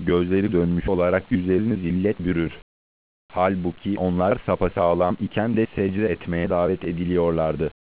gözleri dönmüş olarak yüzlerini zillet bürür. Halbuki onlar sapasağlam iken de secde etmeye davet ediliyorlardı.